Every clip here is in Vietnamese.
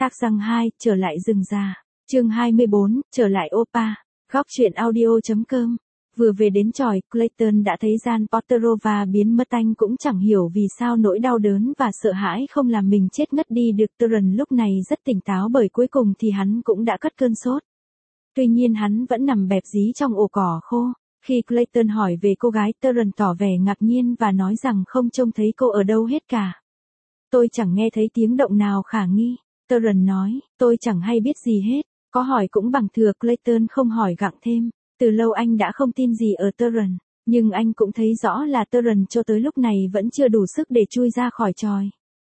Tác răng 2, trở lại rừng già. Chương 24, trở lại Opa. Góc truyện audio.com. Vừa về đến chòi, Clayton đã thấy Jan Potterova biến mất. Anh cũng chẳng hiểu vì sao nỗi đau đớn và sợ hãi không làm mình chết ngất đi được. Turan lúc này rất tỉnh táo bởi cuối cùng thì hắn cũng đã cất cơn sốt. Tuy nhiên hắn vẫn nằm bẹp dí trong ổ cỏ khô. Khi Clayton hỏi về cô gái, Turan tỏ vẻ ngạc nhiên và nói rằng không trông thấy cô ở đâu hết cả. Tôi chẳng nghe thấy tiếng động nào khả nghi. Turan nói, tôi chẳng hay biết gì hết. Có hỏi cũng bằng thừa. Clayton không hỏi gặng thêm. Từ lâu anh đã không tin gì ở Turan, nhưng anh cũng thấy rõ là Turan cho tới lúc này vẫn chưa đủ sức để chui ra khỏi chòi.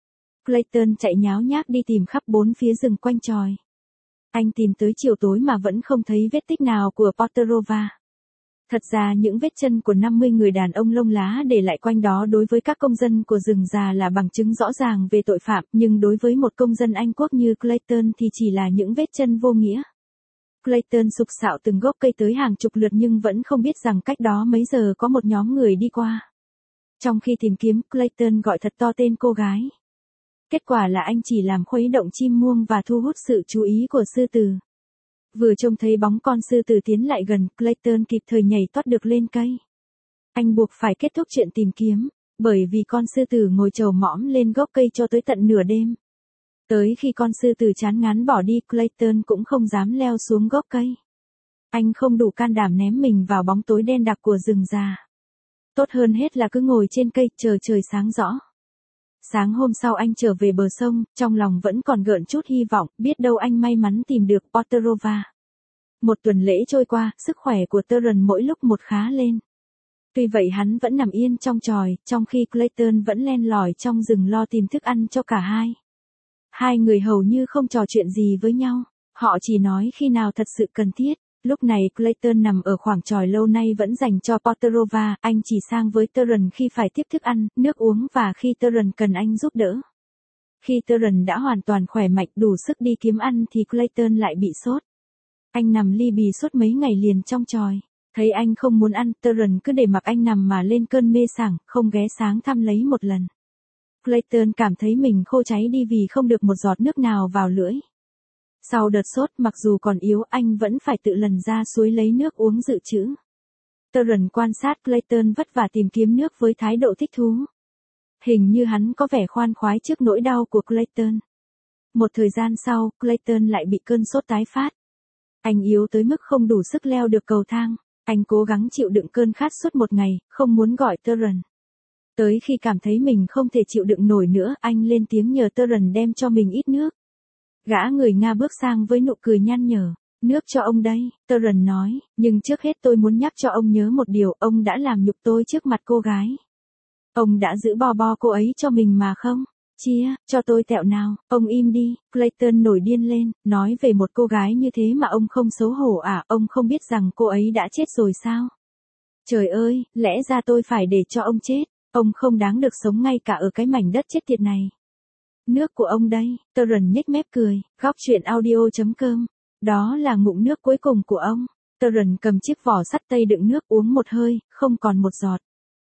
Clayton chạy nháo nhác đi tìm khắp bốn phía rừng quanh chòi. Anh tìm tới chiều tối mà vẫn không thấy vết tích nào của Potterova. Thật ra những vết chân của 50 người đàn ông lông lá để lại quanh đó đối với các công dân của rừng già là bằng chứng rõ ràng về tội phạm, nhưng đối với một công dân Anh quốc như Clayton thì chỉ là những vết chân vô nghĩa. Clayton sục sạo từng gốc cây tới hàng chục lượt nhưng vẫn không biết rằng cách đó mấy giờ có một nhóm người đi qua. Trong khi tìm kiếm, Clayton gọi thật to tên cô gái. Kết quả là anh chỉ làm khuấy động chim muông và thu hút sự chú ý của sư tử. Vừa trông thấy bóng con sư tử tiến lại gần, Clayton kịp thời nhảy toát được lên cây. Anh buộc phải kết thúc chuyện tìm kiếm, bởi vì con sư tử ngồi chầu mõm lên gốc cây cho tới tận nửa đêm. Tới khi con sư tử chán ngán bỏ đi, Clayton cũng không dám leo xuống gốc cây. Anh không đủ can đảm ném mình vào bóng tối đen đặc của rừng già. Tốt hơn hết là cứ ngồi trên cây chờ trời sáng rõ. Sáng hôm sau anh trở về bờ sông, trong lòng vẫn còn gợn chút hy vọng, biết đâu anh may mắn tìm được Potterova. Một tuần lễ trôi qua, sức khỏe của Turan mỗi lúc một khá lên. Tuy vậy hắn vẫn nằm yên trong chòi, trong khi Clayton vẫn len lỏi trong rừng lo tìm thức ăn cho cả hai. Hai người hầu như không trò chuyện gì với nhau, họ chỉ nói khi nào thật sự cần thiết. Lúc này Clayton nằm ở khoảng chòi lâu nay vẫn dành cho Potterova, anh chỉ sang với Turan khi phải tiếp thức ăn, nước uống và khi Turan cần anh giúp đỡ. Khi Turan đã hoàn toàn khỏe mạnh đủ sức đi kiếm ăn thì Clayton lại bị sốt. Anh nằm li bì suốt mấy ngày liền trong chòi. Thấy anh không muốn ăn, Turan cứ để mặc anh nằm mà lên cơn mê sảng, không ghé sáng thăm lấy một lần. Clayton cảm thấy mình khô cháy đi vì không được một giọt nước nào vào lưỡi. Sau đợt sốt, mặc dù còn yếu, anh vẫn phải tự lần ra suối lấy nước uống dự trữ. Turan quan sát Clayton vất vả tìm kiếm nước với thái độ thích thú. Hình như hắn có vẻ khoan khoái trước nỗi đau của Clayton. Một thời gian sau, Clayton lại bị cơn sốt tái phát. Anh yếu tới mức không đủ sức leo được cầu thang. Anh cố gắng chịu đựng cơn khát suốt một ngày, không muốn gọi Turan. Tới khi cảm thấy mình không thể chịu đựng nổi nữa, anh lên tiếng nhờ Turan đem cho mình ít nước. Gã người Nga bước sang với nụ cười nhăn nhở. Nước cho ông đây, Turan nói, nhưng trước hết tôi muốn nhắc cho ông nhớ một điều, ông đã làm nhục tôi trước mặt cô gái. Ông đã giữ bo cô ấy cho mình mà không? Chia, cho tôi tẹo nào, ông im đi. Clayton nổi điên lên, nói về một cô gái như thế mà ông không xấu hổ à, ông không biết rằng cô ấy đã chết rồi sao? Trời ơi, lẽ ra tôi phải để cho ông chết, ông không đáng được sống ngay cả ở cái mảnh đất chết tiệt này. Nước của ông đây, Turan nhếch mép cười, góc truyện audio.com. Đó là ngụm nước cuối cùng của ông. Turan cầm chiếc vỏ sắt tây đựng nước uống một hơi, không còn một giọt.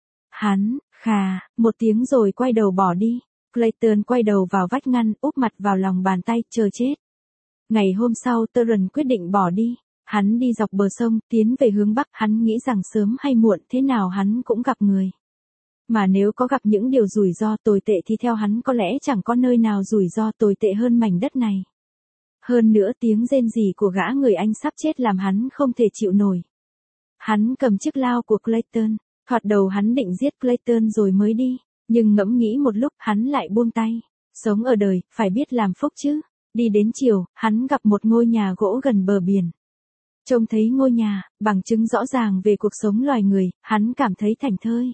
Hắn, khà, một tiếng rồi quay đầu bỏ đi. Clayton quay đầu vào vách ngăn, úp mặt vào lòng bàn tay, chờ chết. Ngày hôm sau Turan quyết định bỏ đi. Hắn đi dọc bờ sông, tiến về hướng bắc, hắn nghĩ rằng sớm hay muộn thế nào hắn cũng gặp người. Mà nếu có gặp những điều rủi ro tồi tệ thì theo hắn có lẽ chẳng có nơi nào rủi ro tồi tệ hơn mảnh đất này. Hơn nữa tiếng rên rỉ của gã người Anh sắp chết làm hắn không thể chịu nổi. Hắn cầm chiếc lao của Clayton, thoạt đầu hắn định giết Clayton rồi mới đi, nhưng ngẫm nghĩ một lúc hắn lại buông tay. Sống ở đời, phải biết làm phúc chứ. Đi đến chiều, hắn gặp một ngôi nhà gỗ gần bờ biển. Trông thấy ngôi nhà, bằng chứng rõ ràng về cuộc sống loài người, hắn cảm thấy thảnh thơi.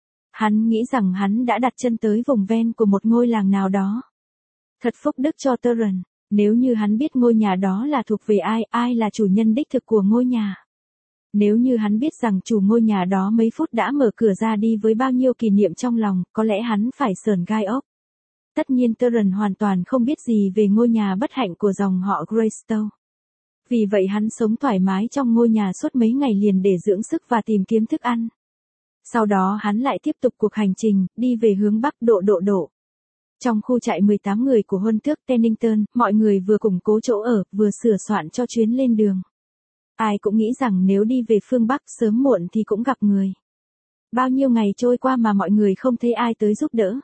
Hắn nghĩ rằng hắn đã đặt chân tới vùng ven của một ngôi làng nào đó. Thật phúc đức cho Turan, nếu như hắn biết ngôi nhà đó là thuộc về ai, ai là chủ nhân đích thực của ngôi nhà. Nếu như hắn biết rằng chủ ngôi nhà đó mấy phút đã mở cửa ra đi với bao nhiêu kỷ niệm trong lòng, có lẽ hắn phải sởn gai ốc. Tất nhiên Turan hoàn toàn không biết gì về ngôi nhà bất hạnh của dòng họ Greystow. Vì vậy hắn sống thoải mái trong ngôi nhà suốt mấy ngày liền để dưỡng sức và tìm kiếm thức ăn. Sau đó hắn lại tiếp tục cuộc hành trình, đi về hướng bắc độ. Trong khu trại 18 người của Huân tước Tennington, mọi người vừa củng cố chỗ ở, vừa sửa soạn cho chuyến lên đường. Ai cũng nghĩ rằng nếu đi về phương Bắc sớm muộn thì cũng gặp người. Bao nhiêu ngày trôi qua mà mọi người không thấy ai tới giúp đỡ.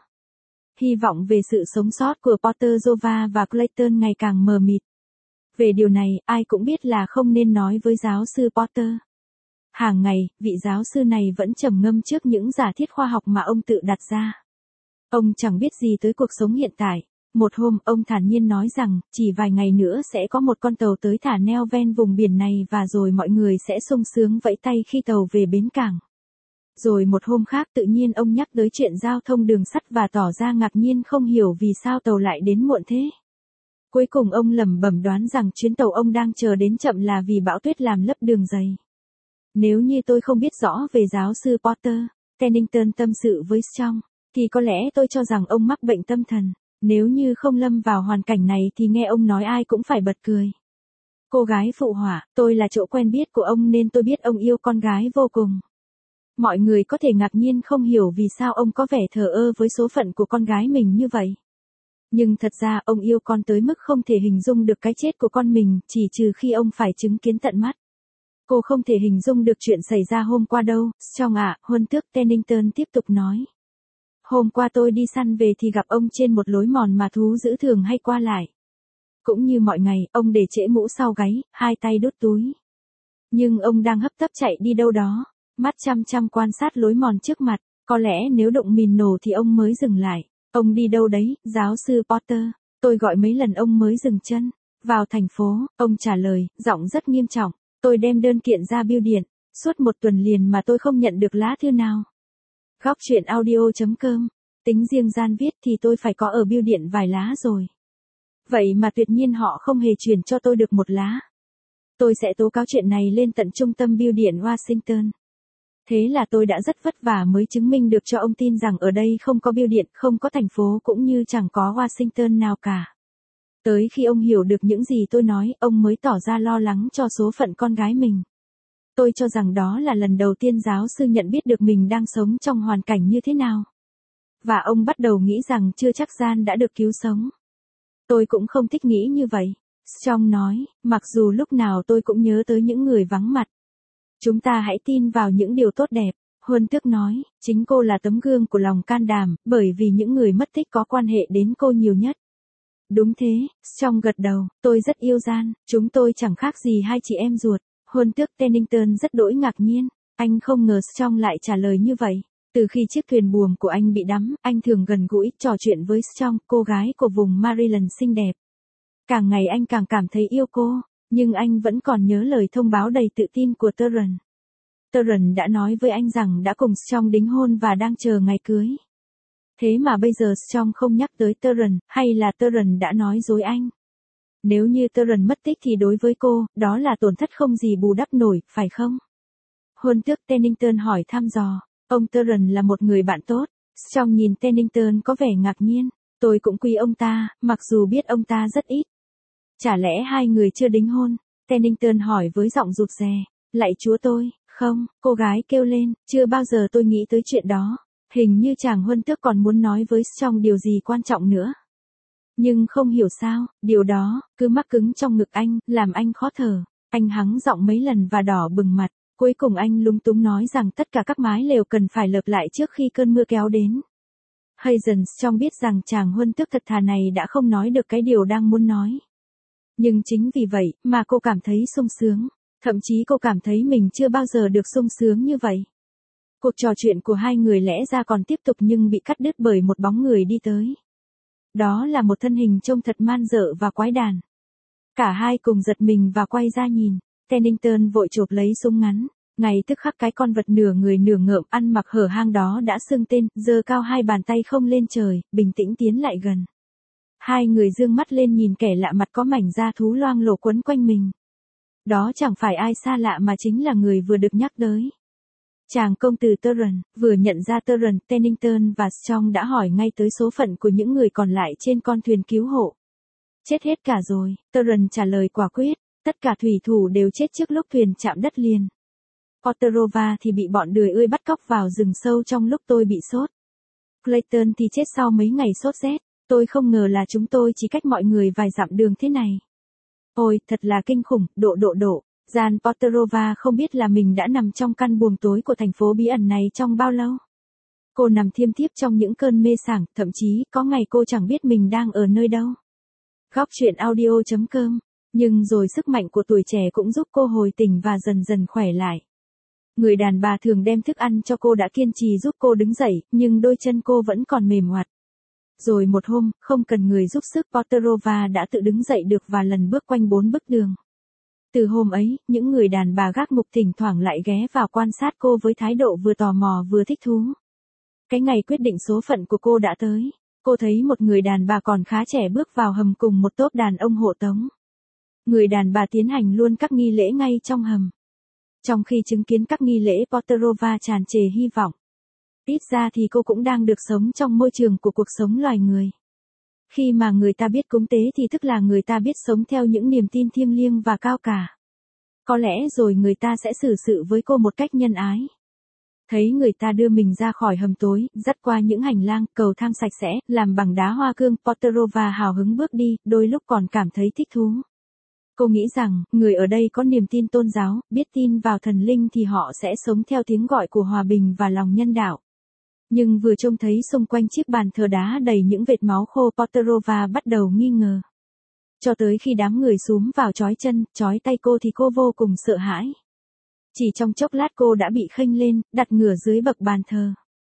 Hy vọng về sự sống sót của Porter Jova và Clayton ngày càng mờ mịt. Về điều này, ai cũng biết là không nên nói với giáo sư Porter. Hàng ngày, vị giáo sư này vẫn trầm ngâm trước những giả thiết khoa học mà ông tự đặt ra. Ông chẳng biết gì tới cuộc sống hiện tại. Một hôm, ông thản nhiên nói rằng, chỉ vài ngày nữa sẽ có một con tàu tới thả neo ven vùng biển này và rồi mọi người sẽ sung sướng vẫy tay khi tàu về bến cảng. Rồi một hôm khác tự nhiên ông nhắc tới chuyện giao thông đường sắt và tỏ ra ngạc nhiên không hiểu vì sao tàu lại đến muộn thế. Cuối cùng ông lẩm bẩm đoán rằng chuyến tàu ông đang chờ đến chậm là vì bão tuyết làm lấp đường dày. Nếu như tôi không biết rõ về giáo sư Porter, Tennington tâm sự với Strong, thì có lẽ tôi cho rằng ông mắc bệnh tâm thần. Nếu như không lâm vào hoàn cảnh này thì nghe ông nói ai cũng phải bật cười. Cô gái phụ họa, tôi là chỗ quen biết của ông nên tôi biết ông yêu con gái vô cùng. Mọi người có thể ngạc nhiên không hiểu vì sao ông có vẻ thờ ơ với số phận của con gái mình như vậy. Nhưng thật ra ông yêu con tới mức không thể hình dung được cái chết của con mình, chỉ trừ khi ông phải chứng kiến tận mắt. Cô không thể hình dung được chuyện xảy ra hôm qua đâu, Strong ạ, Huân tước Tennington tiếp tục nói. Hôm qua tôi đi săn về thì gặp ông trên một lối mòn mà thú dữ thường hay qua lại. Cũng như mọi ngày, ông để trễ mũ sau gáy, hai tay đút túi. Nhưng ông đang hấp tấp chạy đi đâu đó, mắt chăm chăm quan sát lối mòn trước mặt, có lẽ nếu động mìn nổ thì ông mới dừng lại. Ông đi đâu đấy, giáo sư Porter? Tôi gọi mấy lần ông mới dừng chân. Vào thành phố, ông trả lời, giọng rất nghiêm trọng. Tôi đem đơn kiện ra bưu điện, suốt một tuần liền mà tôi không nhận được lá thư nào. Góc truyện audio.com. Tính riêng gian viết thì tôi phải có ở bưu điện vài lá rồi. Vậy mà tuyệt nhiên họ không hề chuyển cho tôi được một lá. Tôi sẽ tố cáo chuyện này lên tận trung tâm bưu điện Washington. Thế là tôi đã rất vất vả mới chứng minh được cho ông tin rằng ở đây không có bưu điện, không có thành phố cũng như chẳng có Washington nào cả. Tới khi ông hiểu được những gì tôi nói, ông mới tỏ ra lo lắng cho số phận con gái mình. Tôi cho rằng đó là lần đầu tiên giáo sư nhận biết được mình đang sống trong hoàn cảnh như thế nào. Và ông bắt đầu nghĩ rằng chưa chắc Jan đã được cứu sống. Tôi cũng không thích nghĩ như vậy. Strong nói, mặc dù lúc nào tôi cũng nhớ tới những người vắng mặt. Chúng ta hãy tin vào những điều tốt đẹp. Huân tước nói, chính cô là tấm gương của lòng can đảm, bởi vì những người mất tích có quan hệ đến cô nhiều nhất. Đúng thế, Strong gật đầu, tôi rất yêu Jan, chúng tôi chẳng khác gì hai chị em ruột. Huân tước Tennington rất đỗi ngạc nhiên, anh không ngờ Strong lại trả lời như vậy. Từ khi chiếc thuyền buồm của anh bị đắm, anh thường gần gũi, trò chuyện với Strong, cô gái của vùng Maryland xinh đẹp. Càng ngày anh càng cảm thấy yêu cô, nhưng anh vẫn còn nhớ lời thông báo đầy tự tin của Terence. Terence đã nói với anh rằng đã cùng Strong đính hôn và đang chờ ngày cưới. Thế mà bây giờ Strong không nhắc tới Terence, hay là Terence đã nói dối anh? Nếu như Terence mất tích thì đối với cô, đó là tổn thất không gì bù đắp nổi, phải không? Huân tước Tennington hỏi thăm dò. Ông Terence là một người bạn tốt. Strong nhìn Tennington có vẻ ngạc nhiên. Tôi cũng quý ông ta, mặc dù biết ông ta rất ít. Chả lẽ hai người chưa đính hôn? Tennington hỏi với giọng rụt rè. Lạy chúa tôi, không, cô gái kêu lên, chưa bao giờ tôi nghĩ tới chuyện đó. Hình như chàng Huân tước còn muốn nói với Strong điều gì quan trọng nữa. Nhưng không hiểu sao, điều đó, cứ mắc cứng trong ngực anh, làm anh khó thở. Anh hắng giọng mấy lần và đỏ bừng mặt. Cuối cùng anh lúng túng nói rằng tất cả các mái lều cần phải lợp lại trước khi cơn mưa kéo đến. Hazen Strong biết rằng chàng Huân tước thật thà này đã không nói được cái điều đang muốn nói. Nhưng chính vì vậy mà cô cảm thấy sung sướng. Thậm chí cô cảm thấy mình chưa bao giờ được sung sướng như vậy. Cuộc trò chuyện của hai người lẽ ra còn tiếp tục nhưng bị cắt đứt bởi một bóng người đi tới. Đó là một thân hình trông thật man dợ và quái đản. Cả hai cùng giật mình và quay ra nhìn. Tennington vội chộp lấy súng ngắn. Ngay tức khắc cái con vật nửa người nửa ngợm ăn mặc hở hang đó đã xưng tên, giơ cao hai bàn tay không lên trời, bình tĩnh tiến lại gần. Hai người dương mắt lên nhìn kẻ lạ mặt có mảnh da thú loang lổ quấn quanh mình. Đó chẳng phải ai xa lạ mà chính là người vừa được nhắc tới. Chàng công tử Terence, vừa nhận ra Terence, Tennington và Strong đã hỏi ngay tới số phận của những người còn lại trên con thuyền cứu hộ. Chết hết cả rồi, Terence trả lời quả quyết, tất cả thủy thủ đều chết trước lúc thuyền chạm đất liền. Porterova thì bị bọn đười ươi bắt cóc vào rừng sâu trong lúc tôi bị sốt. Clayton thì chết sau mấy ngày sốt rét. Tôi không ngờ là chúng tôi chỉ cách mọi người vài dặm đường thế này. Ôi, thật là kinh khủng, độ. Jan Potterova không biết là mình đã nằm trong căn buồng tối của thành phố bí ẩn này trong bao lâu. Cô nằm thiêm thiếp trong những cơn mê sảng, thậm chí có ngày cô chẳng biết mình đang ở nơi đâu. Góc truyện audio.com. Nhưng rồi sức mạnh của tuổi trẻ cũng giúp cô hồi tỉnh và dần dần khỏe lại. Người đàn bà thường đem thức ăn cho cô đã kiên trì giúp cô đứng dậy, nhưng đôi chân cô vẫn còn mềm oặt. Rồi một hôm, không cần người giúp sức, Potterova đã tự đứng dậy được và lần bước quanh 4 bức tường. Từ hôm ấy, những người đàn bà gác ngục thỉnh thoảng lại ghé vào quan sát cô với thái độ vừa tò mò vừa thích thú. Cái ngày quyết định số phận của cô đã tới. Cô thấy một người đàn bà còn khá trẻ bước vào hầm cùng một tốp đàn ông hộ tống. Người đàn bà tiến hành luôn các nghi lễ ngay trong hầm. Trong khi chứng kiến các nghi lễ, Potterova tràn trề hy vọng. Ít ra thì cô cũng đang được sống trong môi trường của cuộc sống loài người. Khi mà người ta biết cúng tế thì tức là người ta biết sống theo những niềm tin thiêng liêng và cao cả. Có lẽ rồi người ta sẽ xử sự với cô một cách nhân ái. Thấy người ta đưa mình ra khỏi hầm tối, dắt qua những hành lang, cầu thang sạch sẽ, làm bằng đá hoa cương, Potterova hào hứng bước đi, đôi lúc còn cảm thấy thích thú. Cô nghĩ rằng, người ở đây có niềm tin tôn giáo, biết tin vào thần linh thì họ sẽ sống theo tiếng gọi của hòa bình và lòng nhân đạo. Nhưng vừa trông thấy xung quanh chiếc bàn thờ đá đầy những vệt máu khô, Potterova bắt đầu nghi ngờ. Cho tới khi đám người xúm vào trói chân, trói tay cô thì cô vô cùng sợ hãi. Chỉ trong chốc lát cô đã bị khênh lên, đặt ngửa dưới bậc bàn thờ.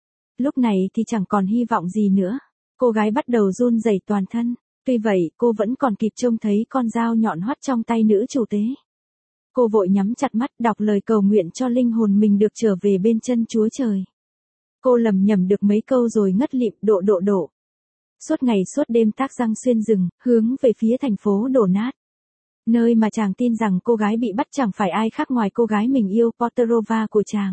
Lúc này thì chẳng còn hy vọng gì nữa. Cô gái bắt đầu run rẩy toàn thân. Tuy vậy, cô vẫn còn kịp trông thấy con dao nhọn hoắt trong tay nữ chủ tế. Cô vội nhắm chặt mắt, đọc lời cầu nguyện cho linh hồn mình được trở về bên chân Chúa Trời. Cô lầm nhầm được mấy câu rồi ngất lịm, độ. Suốt ngày suốt đêm tác răng xuyên rừng, hướng về phía thành phố đổ nát. Nơi mà chàng tin rằng cô gái bị bắt chẳng phải ai khác ngoài cô gái mình yêu, Potterova của chàng.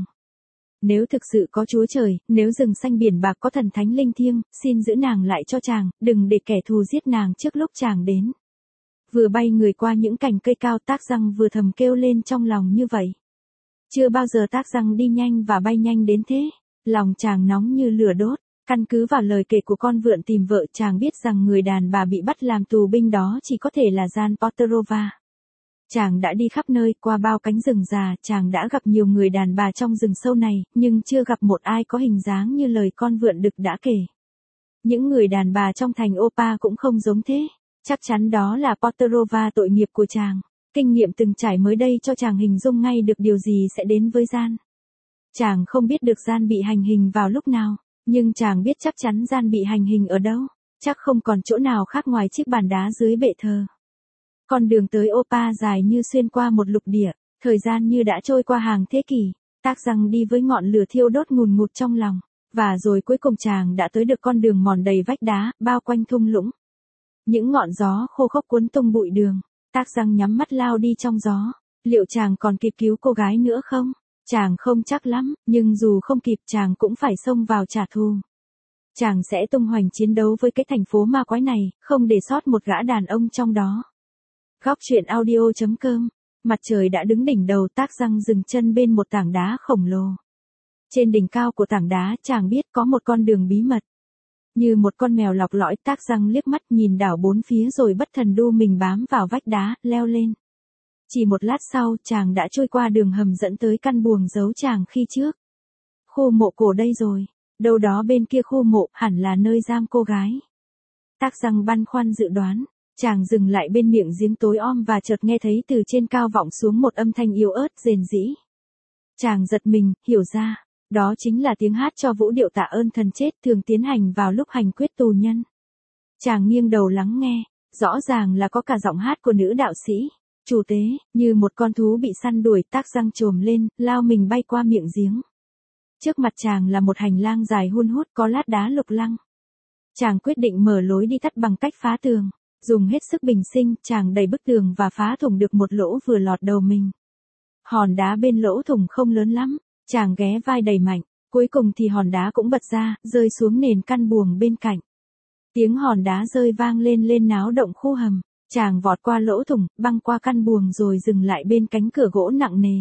Nếu thực sự có Chúa Trời, nếu rừng xanh biển bạc có thần thánh linh thiêng, xin giữ nàng lại cho chàng, đừng để kẻ thù giết nàng trước lúc chàng đến. Vừa bay người qua những cành cây cao, tác răng vừa thầm kêu lên trong lòng như vậy. Chưa bao giờ tác răng đi nhanh và bay nhanh đến thế. Lòng chàng nóng như lửa đốt. Căn cứ vào lời kể của con vượn tìm vợ, chàng biết rằng người đàn bà bị bắt làm tù binh đó chỉ có thể là Jan Potterova. Chàng đã đi khắp nơi, qua bao cánh rừng già, chàng đã gặp nhiều người đàn bà trong rừng sâu này, nhưng chưa gặp một ai có hình dáng như lời con vượn đực đã kể. Những người đàn bà trong thành Opa cũng không giống thế. Chắc chắn đó là Potterova, tội nghiệp của chàng. Kinh nghiệm từng trải mới đây cho chàng hình dung ngay được điều gì sẽ đến với Jan. Chàng không biết được Jan bị hành hình vào lúc nào, nhưng chàng biết chắc chắn Jan bị hành hình ở đâu. Chắc không còn chỗ nào khác ngoài chiếc bàn đá dưới bệ thờ. Con đường tới Opa dài như xuyên qua một lục địa, thời gian như đã trôi qua hàng thế kỷ. Tác răng đi với ngọn lửa thiêu đốt ngùn ngụt trong lòng, và rồi cuối cùng chàng đã tới được con đường mòn đầy vách đá, bao quanh thung lũng. Những ngọn gió khô khốc cuốn tung bụi đường, Tác răng nhắm mắt lao đi trong gió. Liệu chàng còn kịp cứu cô gái nữa không? Chàng không chắc lắm, nhưng dù không kịp chàng cũng phải xông vào trả thù. Chàng sẽ tung hoành chiến đấu với cái thành phố ma quái này, không để sót một gã đàn ông trong đó. Góc truyện audio.com. Mặt trời đã đứng đỉnh đầu, Tác răng dừng chân bên một tảng đá khổng lồ. Trên đỉnh cao của tảng đá, chàng biết có một con đường bí mật. Như một con mèo lọc lõi, Tác răng liếc mắt nhìn đảo bốn phía rồi bất thần đu mình bám vào vách đá, leo lên. Chỉ một lát sau, chàng đã trôi qua đường hầm dẫn tới căn buồng giấu chàng khi trước. Khu mộ cổ đây rồi. Đâu đó bên kia khu mộ, hẳn là nơi giam cô gái. Tác răng băn khoăn dự đoán. Chàng dừng lại bên miệng giếng tối om và chợt nghe thấy từ trên cao vọng xuống một âm thanh yếu ớt rền rĩ. Chàng giật mình, hiểu ra, đó chính là tiếng hát cho vũ điệu tạ ơn thần chết thường tiến hành vào lúc hành quyết tù nhân. Chàng nghiêng đầu lắng nghe, rõ ràng là có cả giọng hát của nữ đạo sĩ. Chủ tế, như một con thú bị săn đuổi, Tác răng trồm lên, lao mình bay qua miệng giếng. Trước mặt chàng là một hành lang dài hun hút có lát đá lục lăng. Chàng quyết định mở lối đi tắt bằng cách phá tường. Dùng hết sức bình sinh, chàng đẩy bức tường và phá thủng được một lỗ vừa lọt đầu mình. Hòn đá bên lỗ thủng không lớn lắm, chàng ghé vai đầy mạnh, cuối cùng thì hòn đá cũng bật ra, rơi xuống nền căn buồng bên cạnh. Tiếng hòn đá rơi vang lên náo động khu hầm, chàng vọt qua lỗ thủng, băng qua căn buồng rồi dừng lại bên cánh cửa gỗ nặng nề.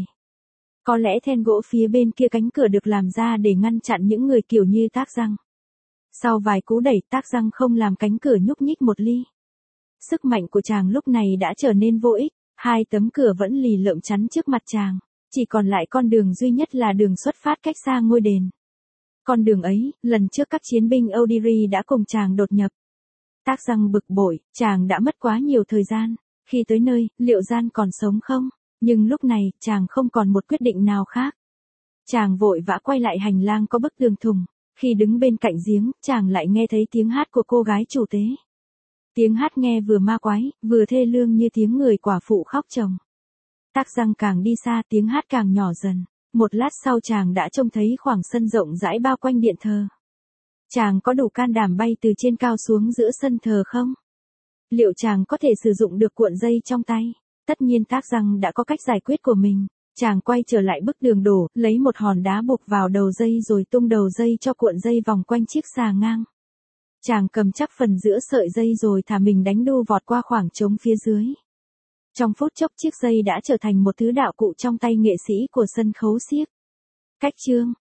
Có lẽ then gỗ phía bên kia cánh cửa được làm ra để ngăn chặn những người kiểu như Tác răng. Sau vài cú đẩy Tác Răng không làm cánh cửa nhúc nhích một ly. Sức mạnh của chàng lúc này đã trở nên vô ích, hai tấm cửa vẫn lì lợm chắn trước mặt chàng, chỉ còn lại con đường duy nhất là đường xuất phát cách xa ngôi đền. Con đường ấy, lần trước các chiến binh Audiri đã cùng chàng đột nhập. Tác Răng bực bội, chàng đã mất quá nhiều thời gian, khi tới nơi, liệu Gian còn sống không? Nhưng lúc này, chàng không còn một quyết định nào khác. Chàng vội vã quay lại hành lang có bức tường thùng, khi đứng bên cạnh giếng, chàng lại nghe thấy tiếng hát của cô gái chủ tế. Tiếng hát nghe vừa ma quái, vừa thê lương như tiếng người quả phụ khóc chồng. Tác Răng càng đi xa tiếng hát càng nhỏ dần, một lát sau chàng đã trông thấy khoảng sân rộng rãi bao quanh điện thờ. Chàng có đủ can đảm bay từ trên cao xuống giữa sân thờ không? Liệu chàng có thể sử dụng được cuộn dây trong tay? Tất nhiên Tác Răng đã có cách giải quyết của mình. Chàng quay trở lại bức tường đổ, lấy một hòn đá buộc vào đầu dây rồi tung đầu dây cho cuộn dây vòng quanh chiếc xà ngang. Chàng cầm chắc phần giữa sợi dây rồi thả mình đánh đu vọt qua khoảng trống phía dưới. Trong phút chốc chiếc dây đã trở thành một thứ đạo cụ trong tay nghệ sĩ của sân khấu xiếc. Cách chương